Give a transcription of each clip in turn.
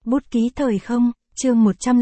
Bút ký thời không, chương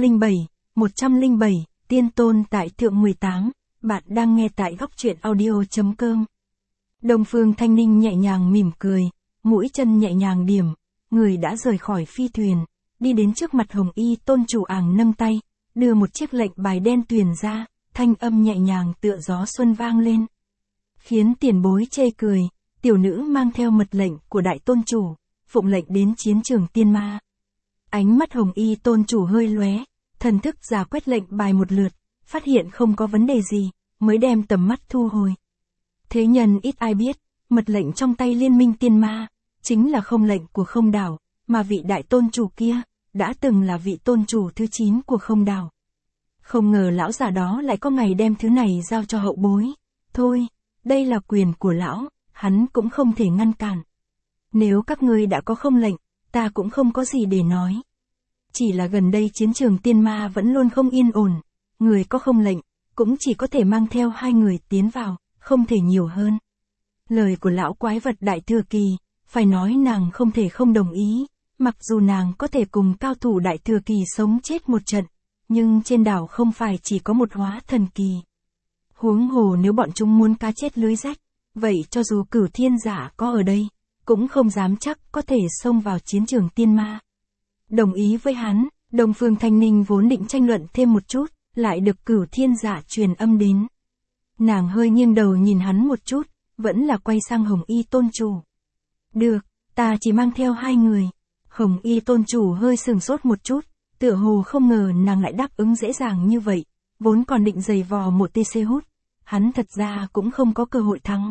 107, Tiên Tôn tại Thượng 18, bạn đang nghe tại góc truyện audio.com. Đông Phương Thanh Ninh nhẹ nhàng mỉm cười, mũi chân nhẹ nhàng điểm, người đã rời khỏi phi thuyền, đi đến trước mặt Hồng Y Tôn chủ àng nâng tay, đưa một chiếc lệnh bài đen tuyền ra, thanh âm nhẹ nhàng tựa gió xuân vang lên. Khiến tiền bối chê cười, tiểu nữ mang theo mật lệnh của đại tôn chủ, phụng lệnh đến chiến trường tiên ma. Ánh mắt Hồng Y Tôn chủ hơi lóe, thần thức giả quét lệnh bài một lượt, phát hiện không có vấn đề gì, mới đem tầm mắt thu hồi. Thế nhân ít ai biết, mật lệnh trong tay liên minh tiên ma, chính là không lệnh của không đảo, mà vị đại tôn chủ kia, đã từng là vị tôn chủ thứ 9 của không đảo. Không ngờ lão già đó lại có ngày đem thứ này giao cho hậu bối. Thôi, đây là quyền của lão, hắn cũng không thể ngăn cản. Nếu các ngươi đã có không lệnh, ta cũng không có gì để nói. Chỉ là gần đây chiến trường tiên ma vẫn luôn không yên ổn, người có không lệnh, cũng chỉ có thể mang theo 2 người tiến vào, không thể nhiều hơn. Lời của lão quái vật đại thừa kỳ, phải nói nàng không thể không đồng ý, mặc dù nàng có thể cùng cao thủ đại thừa kỳ sống chết một trận, nhưng trên đảo không phải chỉ có một hóa thần kỳ. Huống hồ nếu bọn chúng muốn cá chết lưới rách, vậy cho dù Cửu Thiên Giả có ở đây, cũng không dám chắc có thể xông vào chiến trường tiên ma. Đồng ý với hắn, Đông Phương Thanh Ninh vốn định tranh luận thêm một chút, lại được Cửu Thiên Giả truyền âm đến. Nàng hơi nghiêng đầu nhìn hắn một chút, vẫn là quay sang Hồng Y Tôn chủ. Được, ta chỉ mang theo 2 người. Hồng Y Tôn chủ hơi sừng sốt một chút, tựa hồ không ngờ nàng lại đáp ứng dễ dàng như vậy, vốn còn định giày vò một TC hút, hắn thật ra cũng không có cơ hội thắng.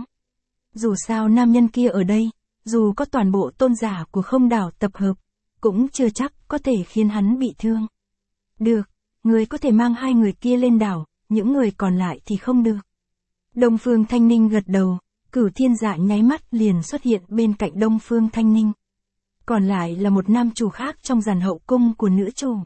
Dù sao nam nhân kia ở đây, dù có toàn bộ tôn giả của không đảo tập hợp, cũng chưa chắc có thể khiến hắn bị thương. Được, người có thể mang 2 người kia lên đảo, những người còn lại thì không được. Đông Phương Thanh Ninh gật đầu, Cửu Thiên Giả nháy mắt liền xuất hiện bên cạnh Đông Phương Thanh Ninh. Còn lại là một nam chủ khác trong dàn hậu cung của nữ chủ.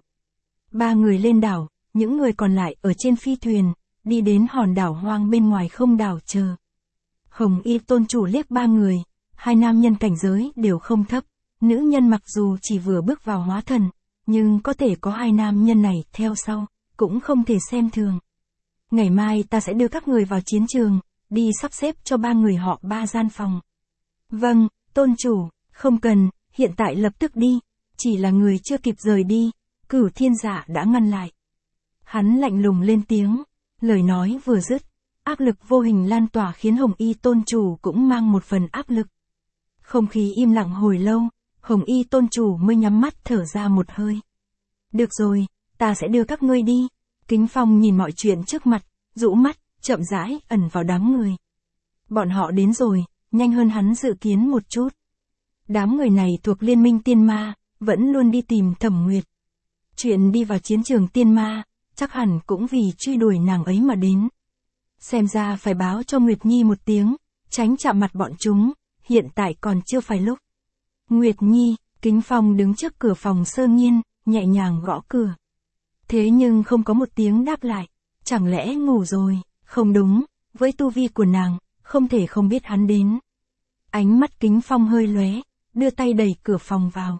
3 người lên đảo, những người còn lại ở trên phi thuyền, đi đến hòn đảo hoang bên ngoài không đảo chờ. Hồng Y Tôn chủ liếc 3 người, 2 nam nhân cảnh giới đều không thấp, nữ nhân mặc dù chỉ vừa bước vào hóa thần, nhưng có thể có 2 nam nhân này theo sau, cũng không thể xem thường. Ngày mai ta sẽ đưa các người vào chiến trường, đi sắp xếp cho 3 người họ 3 gian phòng. Vâng, tôn chủ, không cần, hiện tại lập tức đi, chỉ là người chưa kịp rời đi, Cửu Thiên Giả đã ngăn lại. Hắn lạnh lùng lên tiếng, lời nói vừa dứt, áp lực vô hình lan tỏa khiến Hồng Y Tôn chủ cũng mang một phần áp lực. Không khí im lặng hồi lâu, Hồng Y Tôn chủ mới nhắm mắt thở ra một hơi. Được rồi, ta sẽ đưa các ngươi đi. Kính Phong nhìn mọi chuyện trước mặt, rũ mắt, chậm rãi ẩn vào đám người. Bọn họ đến rồi, nhanh hơn hắn dự kiến một chút. Đám người này thuộc liên minh tiên ma, vẫn luôn đi tìm Thẩm Nguyệt. Chuyện đi vào chiến trường tiên ma, chắc hẳn cũng vì truy đuổi nàng ấy mà đến. Xem ra phải báo cho Nguyệt Nhi một tiếng, tránh chạm mặt bọn chúng, hiện tại còn chưa phải lúc. Nguyệt Nhi, Kính Phong đứng trước cửa phòng Sơ Nghiên, nhẹ nhàng gõ cửa. Thế nhưng không có một tiếng đáp lại, chẳng lẽ ngủ rồi, không đúng, với tu vi của nàng, không thể không biết hắn đến. Ánh mắt Kính Phong hơi lóe, đưa tay đẩy cửa phòng vào.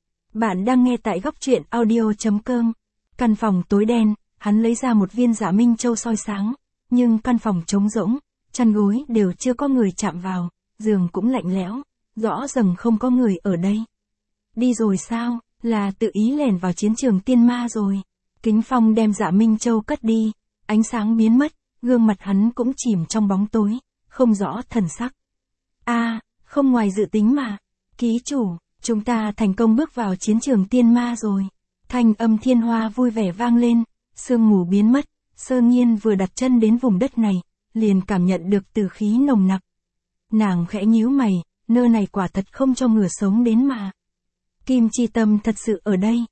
Bạn đang nghe tại góc truyện audio.com. Căn phòng tối đen, hắn lấy ra một viên Dạ Minh Châu soi sáng, nhưng căn phòng trống rỗng, chăn gối đều chưa có người chạm vào, giường cũng lạnh lẽo, rõ ràng không có người ở đây. Đi rồi sao, là tự ý lẻn vào chiến trường tiên ma rồi. Kính Phong đem Dạ Minh Châu cất đi, ánh sáng biến mất, gương mặt hắn cũng chìm trong bóng tối, không rõ thần sắc. Không ngoài dự tính mà. Ký chủ, chúng ta thành công bước vào chiến trường tiên ma rồi. Thanh âm Thiên Hoa vui vẻ vang lên, sương mù biến mất, Sơ Nghiên vừa đặt chân đến vùng đất này, liền cảm nhận được tử khí nồng nặc. Nàng khẽ nhíu mày, nơi này quả thật không cho ngửa sống đến mà. Kim Chi Tâm thật sự ở đây.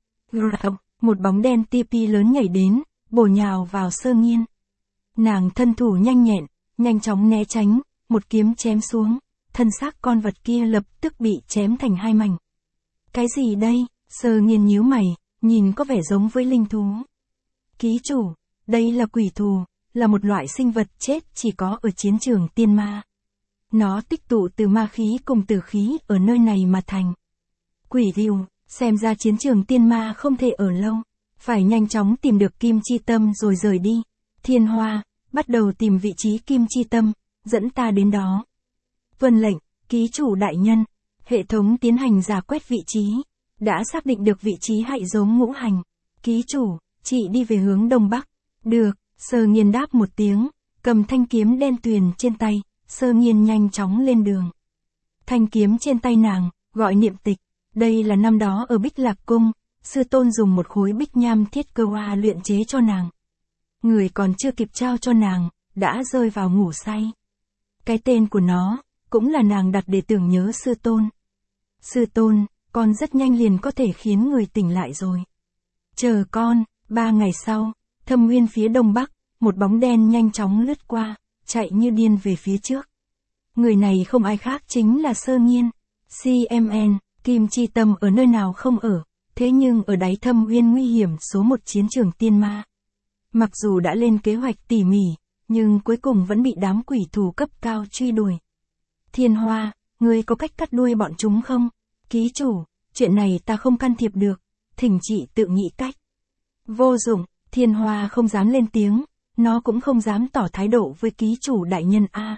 Một bóng đen tipi lớn nhảy đến, bổ nhào vào Sơ Nghiên. Nàng thân thủ nhanh nhẹn, nhanh chóng né tránh, một kiếm chém xuống, thân xác con vật kia lập tức bị chém thành 2 mảnh. Cái gì đây? Sơ Nghiên nhíu mày, nhìn có vẻ giống với linh thú. Ký chủ, đây là quỷ thù, là một loại sinh vật chết chỉ có ở chiến trường tiên ma. Nó tích tụ từ ma khí cùng tử khí ở nơi này mà thành. Quỷ rìu, Xem ra chiến trường tiên ma không thể ở lâu. Phải nhanh chóng tìm được Kim Chi Tâm rồi rời đi. Thiên Hoa, bắt đầu tìm vị trí Kim Chi Tâm, dẫn ta đến đó. Vâng lệnh, ký chủ đại nhân. Hệ thống tiến hành rà quét vị trí. Đã xác định được vị trí hại giống ngũ hành. Ký chủ, chị đi về hướng đông bắc. Được, Sơ Nghiên đáp một tiếng, cầm thanh kiếm đen tuyền trên tay, Sơ Nghiên nhanh chóng lên đường. Thanh kiếm trên tay nàng, gọi niệm tịch. Đây là năm đó ở Bích Lạc Cung, sư tôn dùng một khối bích nham thiết cơ hoa luyện chế cho nàng. Người còn chưa kịp trao cho nàng, đã rơi vào ngủ say. Cái tên của nó, cũng là nàng đặt để tưởng nhớ sư tôn. Sư tôn, con rất nhanh liền có thể khiến người tỉnh lại rồi. Chờ con, 3 ngày sau, Thâm Nguyên phía đông bắc, một bóng đen nhanh chóng lướt qua, chạy như điên về phía trước. Người này không ai khác chính là Sơ Nghiên. CMN, Kim Chi Tâm ở nơi nào không ở, thế nhưng ở đáy Thâm Nguyên nguy hiểm số 1 chiến trường tiên ma. Mặc dù đã lên kế hoạch tỉ mỉ, nhưng cuối cùng vẫn bị đám quỷ thù cấp cao truy đuổi. Thiên Hoa, ngươi có cách cắt đuôi bọn chúng không? Ký chủ, chuyện này ta không can thiệp được, thỉnh chị tự nghĩ cách. Vô dụng, Thiên Hoa không dám lên tiếng, nó cũng không dám tỏ thái độ với ký chủ đại nhân a.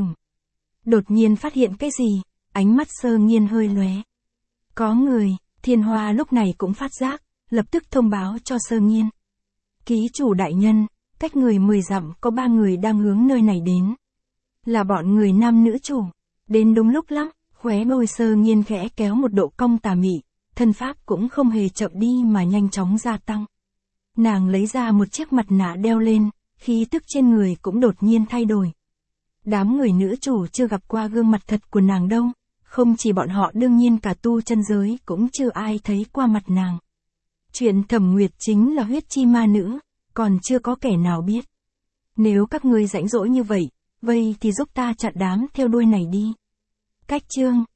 Đột nhiên phát hiện cái gì, ánh mắt Sơ Nghiên hơi lóe. Có người, Thiên Hoa lúc này cũng phát giác, lập tức thông báo cho Sơ Nghiên. Ký chủ đại nhân, cách người 10 dặm có 3 người đang hướng nơi này đến. Là bọn người nam nữ chủ. Đến đúng lúc lắm, khóe môi Sơ Nghiên khẽ kéo một độ cong tà mị, thân pháp cũng không hề chậm đi mà nhanh chóng gia tăng. Nàng lấy ra một chiếc mặt nạ đeo lên, khí tức trên người cũng đột nhiên thay đổi. Đám người nữ chủ chưa gặp qua gương mặt thật của nàng đâu, không chỉ bọn họ đương nhiên cả tu chân giới cũng chưa ai thấy qua mặt nàng. Chuyện Thẩm Nguyệt chính là huyết chi ma nữ, còn chưa có kẻ nào biết. Nếu các ngươi rãnh rỗi như vậy, vậy thì giúp ta chặn đám theo đuôi này đi. Cách chương